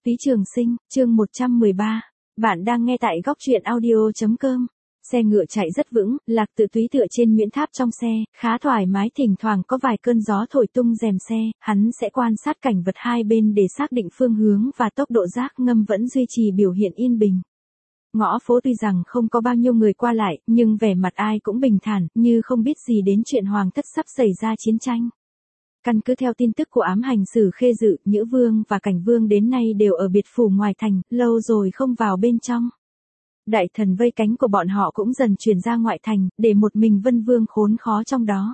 Phí Trường Sinh, chương 113. Bạn đang nghe tại góc truyện audio.com. Xe ngựa chạy rất vững, Lạc Tự Túy tựa trên Nguyễn Tháp trong xe, khá thoải mái, thỉnh thoảng có vài cơn gió thổi tung rèm xe, hắn sẽ quan sát cảnh vật hai bên để xác định phương hướng và tốc độ, giác ngâm vẫn duy trì biểu hiện yên bình. Ngõ phố tuy rằng không có bao nhiêu người qua lại, nhưng vẻ mặt ai cũng bình thản, như không biết gì đến chuyện hoàng thất sắp xảy ra chiến tranh. Căn cứ theo tin tức của ám hành sử Khê Dự, Nhữ Vương và Cảnh Vương đến nay đều ở biệt phủ ngoài thành, lâu rồi không vào bên trong. Đại thần vây cánh của bọn họ cũng dần chuyển ra ngoại thành, để một mình Vân Vương khốn khó trong đó.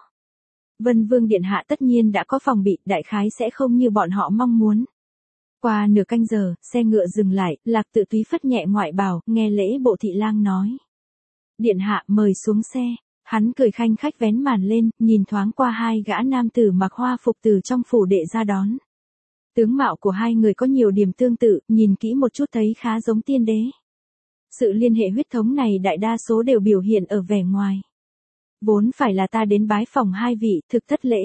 Vân Vương điện hạ tất nhiên đã có phòng bị, đại khái sẽ không như bọn họ mong muốn. Qua nửa canh giờ, xe ngựa dừng lại, Lạc Tự Túy phất nhẹ ngoại bào, nghe lễ bộ thị lang nói. Điện hạ mời xuống xe. Hắn cười khanh khách vén màn lên, nhìn thoáng qua hai gã nam tử mặc hoa phục từ trong phủ đệ ra đón. Tướng mạo của hai người có nhiều điểm tương tự, nhìn kỹ một chút thấy khá giống tiên đế. Sự liên hệ huyết thống này đại đa số đều biểu hiện ở vẻ ngoài. Vốn phải là ta đến bái phòng hai vị, thực thất lễ.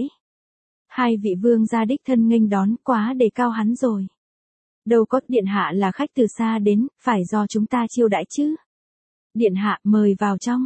Hai vị vương gia đích thân nghênh đón, quá đề cao hắn rồi. Đâu có, điện hạ là khách từ xa đến, phải do chúng ta chiêu đãi chứ. Điện hạ mời vào trong.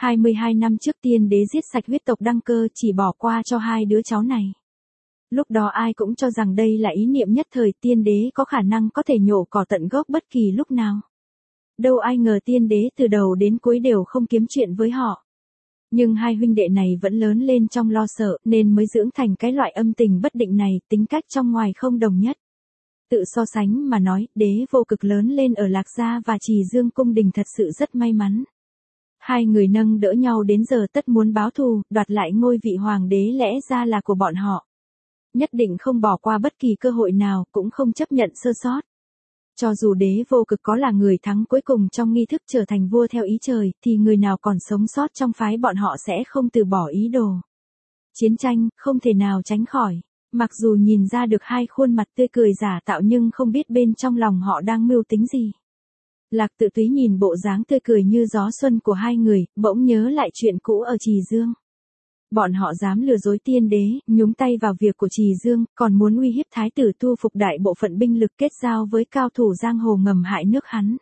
22 năm trước tiên đế giết sạch huyết tộc Đăng Cơ, chỉ bỏ qua cho hai đứa cháu này. Lúc đó ai cũng cho rằng đây là ý niệm nhất thời, tiên đế có khả năng có thể nhổ cỏ tận gốc bất kỳ lúc nào. Đâu ai ngờ tiên đế từ đầu đến cuối đều không kiếm chuyện với họ. Nhưng hai huynh đệ này vẫn lớn lên trong lo sợ, nên mới dưỡng thành cái loại âm tình bất định này, tính cách trong ngoài không đồng nhất. Tự so sánh mà nói, đế vô cực lớn lên ở Lạc Gia và Trì Dương cung đình thật sự rất may mắn. Hai người nâng đỡ nhau đến giờ tất muốn báo thù, đoạt lại ngôi vị hoàng đế lẽ ra là của bọn họ. Nhất định không bỏ qua bất kỳ cơ hội nào, cũng không chấp nhận sơ sót. Cho dù đế vô cực có là người thắng cuối cùng trong nghi thức trở thành vua theo ý trời, thì người nào còn sống sót trong phái bọn họ sẽ không từ bỏ ý đồ. Chiến tranh, không thể nào tránh khỏi. Mặc dù nhìn ra được hai khuôn mặt tươi cười giả tạo nhưng không biết bên trong lòng họ đang mưu tính gì. Lạc Tự Túy nhìn bộ dáng tươi cười như gió xuân của hai người, bỗng nhớ lại chuyện cũ ở Trì Dương. Bọn họ dám lừa dối tiên đế, nhúng tay vào việc của Trì Dương, còn muốn uy hiếp thái tử thu phục đại bộ phận binh lực, kết giao với cao thủ giang hồ ngầm hại nước hắn.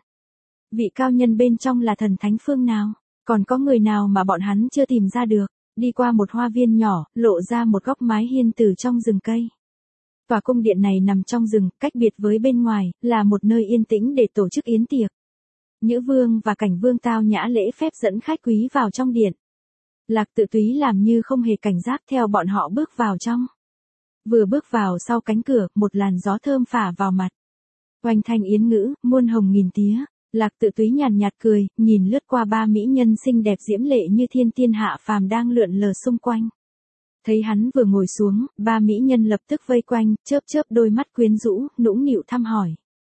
Vị cao nhân bên trong là thần thánh phương nào? Còn có người nào mà bọn hắn chưa tìm ra được? Đi qua một hoa viên nhỏ, lộ ra một góc mái hiên từ trong rừng cây. Tòa cung điện này nằm trong rừng, cách biệt với bên ngoài, là một nơi yên tĩnh để tổ chức yến tiệc. Nhữ Vương và Cảnh Vương tao nhã lễ phép dẫn khách quý vào trong điện. Lạc Tự Túy làm như không hề cảnh giác theo bọn họ bước vào trong. Vừa bước vào sau cánh cửa, một làn gió thơm phả vào mặt. Oanh thanh yến ngữ, muôn hồng nghìn tía. Lạc Tự Túy nhàn nhạt cười, nhìn lướt qua ba mỹ nhân xinh đẹp diễm lệ như thiên tiên hạ phàm đang lượn lờ xung quanh. Thấy hắn vừa ngồi xuống, ba mỹ nhân lập tức vây quanh, chớp chớp đôi mắt quyến rũ, nũng nịu thăm hỏi.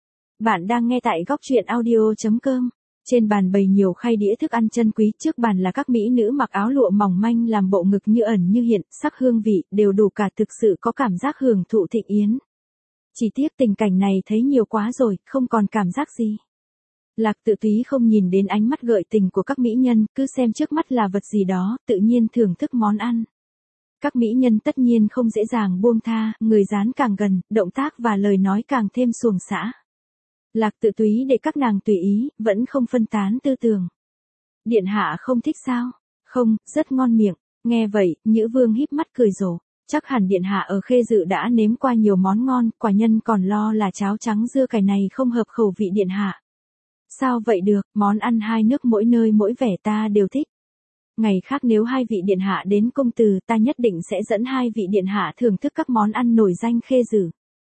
Bạn đang nghe tại góc truyện audio.com. Trên bàn bày nhiều khay đĩa thức ăn chân quý, trước bàn là các mỹ nữ mặc áo lụa mỏng manh làm bộ ngực như ẩn như hiện, sắc hương vị đều đủ cả, thực sự có cảm giác hưởng thụ thịnh yến. Chỉ tiếc tình cảnh này thấy nhiều quá rồi, không còn cảm giác gì. Lạc Tự Túy không nhìn đến ánh mắt gợi tình của các mỹ nhân, cứ xem trước mắt là vật gì đó, tự nhiên thưởng thức món ăn. Các mỹ nhân tất nhiên không dễ dàng buông tha, người dán càng gần, động tác và lời nói càng thêm xuồng xã. Lạc Tự Túy để các nàng tùy ý, vẫn không phân tán tư tưởng. Điện hạ không thích sao? Không, rất ngon miệng. Nghe vậy, Nhữ Vương híp mắt cười rộ. Chắc hẳn điện hạ ở Khê Dự đã nếm qua nhiều món ngon, quả nhân còn lo là cháo trắng dưa cải này không hợp khẩu vị điện hạ. Sao vậy được, món ăn hai nước mỗi nơi mỗi vẻ ta đều thích. Ngày khác nếu hai vị điện hạ đến cung từ, ta nhất định sẽ dẫn hai vị điện hạ thưởng thức các món ăn nổi danh Khê Dự.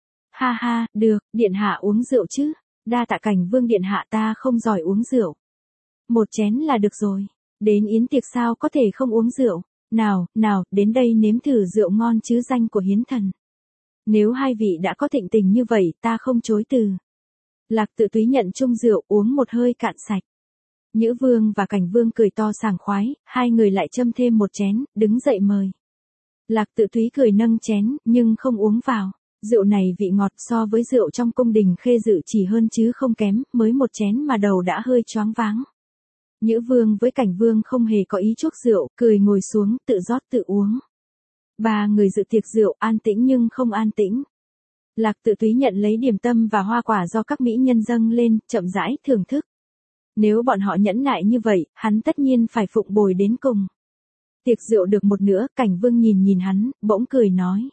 Ha ha, được, điện hạ uống rượu chứ? Đa tạ Cảnh Vương điện hạ, ta không giỏi uống rượu. Một chén là được rồi. Đến yến tiệc sao có thể không uống rượu. Nào, nào, đến đây nếm thử rượu ngon chứ danh của hiến thần. Nếu hai vị đã có thịnh tình như vậy, ta không chối từ. Lạc Tự Túy nhận chung rượu, uống một hơi cạn sạch. Nhữ Vương và Cảnh Vương cười to sảng khoái, hai người lại châm thêm một chén, đứng dậy mời. Lạc Tự Túy cười nâng chén, nhưng không uống vào. Rượu này vị ngọt, so với rượu trong cung đình Khê Dự chỉ hơn chứ không kém, mới một chén mà đầu đã hơi choáng váng. Nhữ Vương với Cảnh Vương không hề có ý chuốc rượu, cười ngồi xuống, tự rót tự uống. Ba người dự tiệc rượu, an tĩnh nhưng không an tĩnh. Lạc Tự Túy nhận lấy điểm tâm và hoa quả do các mỹ nhân dâng lên, chậm rãi thưởng thức. Nếu bọn họ nhẫn nại như vậy, hắn tất nhiên phải phụng bồi đến cùng. Tiệc rượu được một nửa, Cảnh Vương nhìn hắn, bỗng cười nói.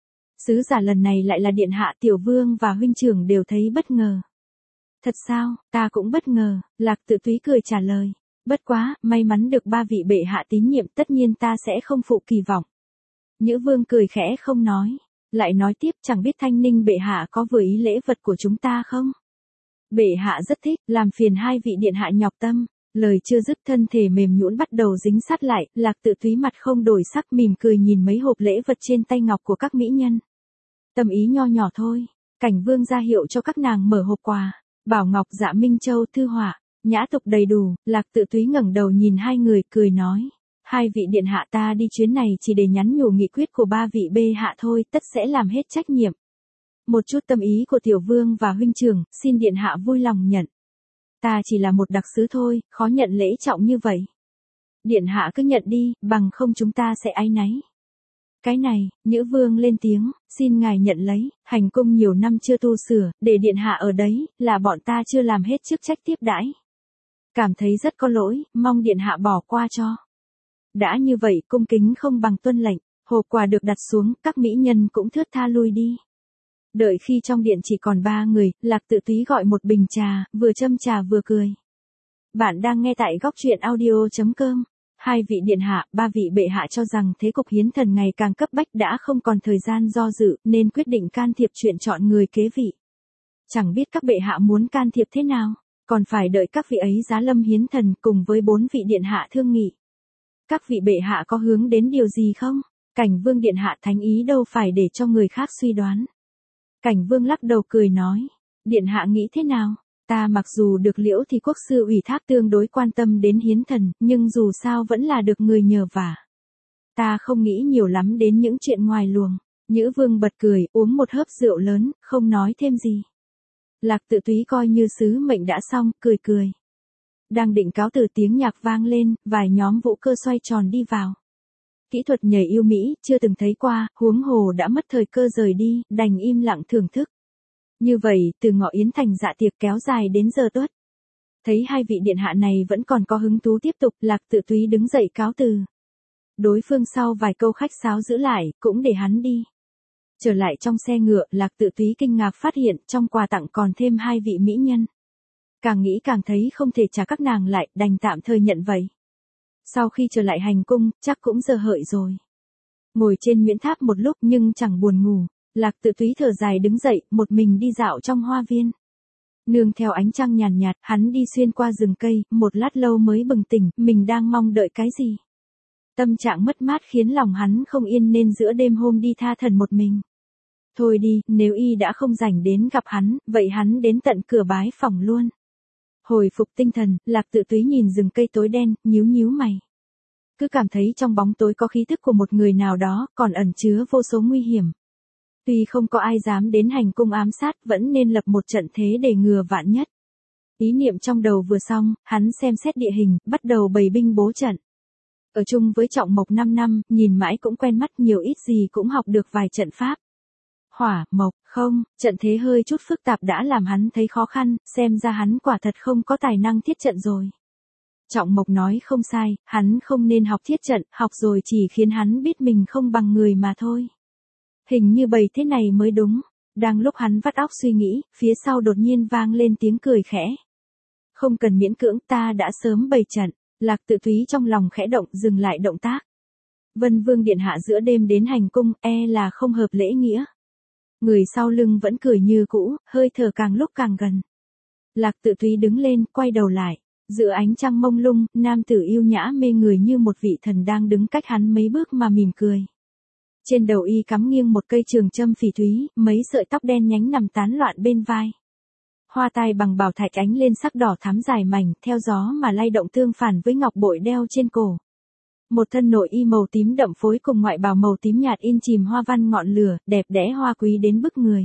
Sứ giả lần này lại là điện hạ. Tiểu vương và huynh trưởng đều thấy bất ngờ. Thật sao, ta cũng bất ngờ, Lạc Tự Túy cười trả lời. Bất quá, may mắn được ba vị bệ hạ tín nhiệm, tất nhiên ta sẽ không phụ kỳ vọng. Nhữ vương cười khẽ không nói. Lại nói tiếp, chẳng biết Thanh Ninh bệ hạ có vừa ý lễ vật của chúng ta không? Bệ hạ rất thích, làm phiền hai vị điện hạ nhọc tâm. Lời chưa dứt, thân thể mềm nhũn bắt đầu dính sát lại, Lạc Tự Túy mặt không đổi sắc, mỉm cười nhìn mấy hộp lễ vật trên tay ngọc của các mỹ nhân. Tâm ý nho nhỏ thôi. Cảnh Vương ra hiệu cho các nàng mở hộp quà. Bảo ngọc, dạ minh châu, thư họa, nhã tục đầy đủ. Lạc Tự Túy ngẩng đầu nhìn hai người, cười nói. Hai vị điện hạ, ta đi chuyến này chỉ để nhắn nhủ nghị quyết của ba vị bệ hạ thôi, tất sẽ làm hết trách nhiệm. Một chút tâm ý của tiểu vương và huynh trưởng, xin điện hạ vui lòng nhận. Ta chỉ là một đặc sứ thôi, khó nhận lễ trọng như vậy. Điện hạ cứ nhận đi, bằng không chúng ta sẽ áy náy. Cái này, Nhữ vương lên tiếng, xin ngài nhận lấy, hành cung nhiều năm chưa tu sửa, để điện hạ ở đấy, là bọn ta chưa làm hết chức trách tiếp đãi. Cảm thấy rất có lỗi, mong điện hạ bỏ qua cho. Đã như vậy, cung kính không bằng tuân lệnh, hộp quà được đặt xuống, các mỹ nhân cũng thướt tha lui đi. Đợi khi trong điện chỉ còn 3 người, Lạc Tự Túy gọi một bình trà, vừa châm trà vừa cười. Bạn đang nghe tại góc truyện audio.com. Hai vị điện hạ, ba vị bệ hạ cho rằng thế cục hiến thần ngày càng cấp bách, đã không còn thời gian do dự, nên quyết định can thiệp chuyện chọn người kế vị. Chẳng biết các bệ hạ muốn can thiệp thế nào, còn phải đợi các vị ấy giá lâm hiến thần cùng với 4 vị điện hạ thương nghị. Các vị bệ hạ có hướng đến điều gì không? Cảnh Vương điện hạ, thánh ý đâu phải để cho người khác suy đoán. Cảnh Vương lắc đầu cười nói. Điện hạ nghĩ thế nào? Ta mặc dù được Liễu Thì Quốc sư ủy thác tương đối quan tâm đến hiến thần, nhưng dù sao vẫn là được người nhờ vả. Ta không nghĩ nhiều lắm đến những chuyện ngoài luồng. Nhữ vương bật cười, uống một hớp rượu lớn, không nói thêm gì. Lạc Tự Túy coi như sứ mệnh đã xong, cười cười. Đang định cáo từ, tiếng nhạc vang lên, vài nhóm vũ cơ xoay tròn đi vào. Kỹ thuật nhảy yêu mỹ, chưa từng thấy qua, huống hồ đã mất thời cơ rời đi, đành im lặng thưởng thức. Như vậy, từ Ngọ Yến thành dạ tiệc kéo dài đến giờ tuất. Thấy hai vị điện hạ này vẫn còn có hứng thú tiếp tục, Lạc Tự Túy đứng dậy cáo từ. Đối phương sau vài câu khách sáo giữ lại, cũng để hắn đi. Trở lại trong xe ngựa, Lạc Tự Túy kinh ngạc phát hiện trong quà tặng còn thêm 2 vị mỹ nhân. Càng nghĩ càng thấy không thể trả các nàng lại, đành tạm thời nhận vậy. Sau khi trở lại hành cung, chắc cũng giờ hợi rồi. Ngồi trên Nguyễn Tháp một lúc nhưng chẳng buồn ngủ, Lạc Tự Túy thở dài đứng dậy, một mình đi dạo trong hoa viên. Nương theo ánh trăng nhàn nhạt, hắn đi xuyên qua rừng cây, một lát lâu mới bừng tỉnh, mình đang mong đợi cái gì. Tâm trạng mất mát khiến lòng hắn không yên nên giữa đêm hôm đi tha thần một mình. Thôi đi, nếu y đã không rảnh đến gặp hắn, vậy hắn đến tận cửa bái phòng luôn. Hồi phục tinh thần, Lạc Tự Túy nhìn rừng cây tối đen, nhíu mày. Cứ cảm thấy trong bóng tối có khí tức của một người nào đó, còn ẩn chứa vô số nguy hiểm. Tuy không có ai dám đến hành cung ám sát, vẫn nên lập một trận thế để ngừa vạn nhất. Ý niệm trong đầu vừa xong, hắn xem xét địa hình, bắt đầu bày binh bố trận. Ở chung với Trọng Mộc 5 năm, nhìn mãi cũng quen mắt, nhiều ít gì cũng học được vài trận pháp. Hỏa, mộc, không, trận thế hơi chút phức tạp đã làm hắn thấy khó khăn, xem ra hắn quả thật không có tài năng thiết trận rồi. Trọng Mộc nói không sai, hắn không nên học thiết trận, học rồi chỉ khiến hắn biết mình không bằng người mà thôi. Hình như bày thế này mới đúng. Đang lúc hắn vắt óc suy nghĩ, phía sau đột nhiên vang lên tiếng cười khẽ. Không cần miễn cưỡng, ta đã sớm bày trận. Lạc Tự Túy trong lòng khẽ động, dừng lại động tác. Vân Vương điện hạ giữa đêm đến hành cung, là không hợp lễ nghĩa. Người sau lưng vẫn cười như cũ, hơi thở càng lúc càng gần. Lạc Tự Túy đứng lên, quay đầu lại. Giữa ánh trăng mông lung, nam tử yêu nhã mê người như một vị thần đang đứng cách hắn mấy bước mà mỉm cười. Trên đầu y cắm nghiêng một cây trường châm phỉ thúy, mấy sợi tóc đen nhánh nằm tán loạn bên vai. Hoa tai bằng bảo thạch ánh lên sắc đỏ thắm dài mảnh, theo gió mà lay động tương phản với ngọc bội đeo trên cổ. Một thân nội y màu tím đậm phối cùng ngoại bào màu tím nhạt in chìm hoa văn ngọn lửa, đẹp đẽ hoa quý đến bức người.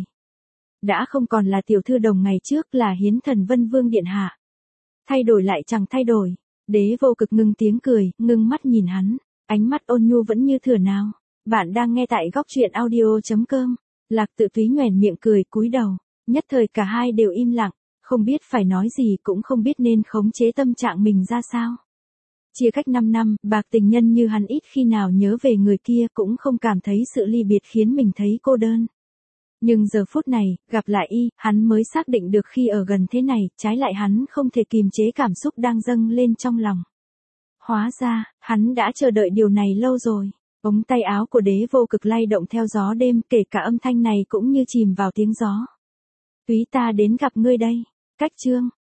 Đã không còn là tiểu thư đồng ngày trước, là hiến thần Vân Vương điện hạ. Thay đổi lại chẳng thay đổi. Đế Vô Cực ngưng tiếng cười, ngưng mắt nhìn hắn, ánh mắt ôn nhu vẫn như thửa nào. Bạn đang nghe tại góc truyện audio.com. Lạc Tự Túy nhoẻn miệng cười cúi đầu, nhất thời cả hai đều im lặng, không biết phải nói gì cũng không biết nên khống chế tâm trạng mình ra sao. Chia cách 5 năm, bạc tình nhân như hắn ít khi nào nhớ về người kia, cũng không cảm thấy sự ly biệt khiến mình thấy cô đơn. Nhưng giờ phút này, gặp lại y, hắn mới xác định được khi ở gần thế này, trái lại hắn không thể kìm chế cảm xúc đang dâng lên trong lòng. Hóa ra, hắn đã chờ đợi điều này lâu rồi. Ống tay áo của Đế Vô Cực lay động theo gió đêm, kể cả âm thanh này cũng như chìm vào tiếng gió. Túy, ta đến gặp ngươi đây. Cách chương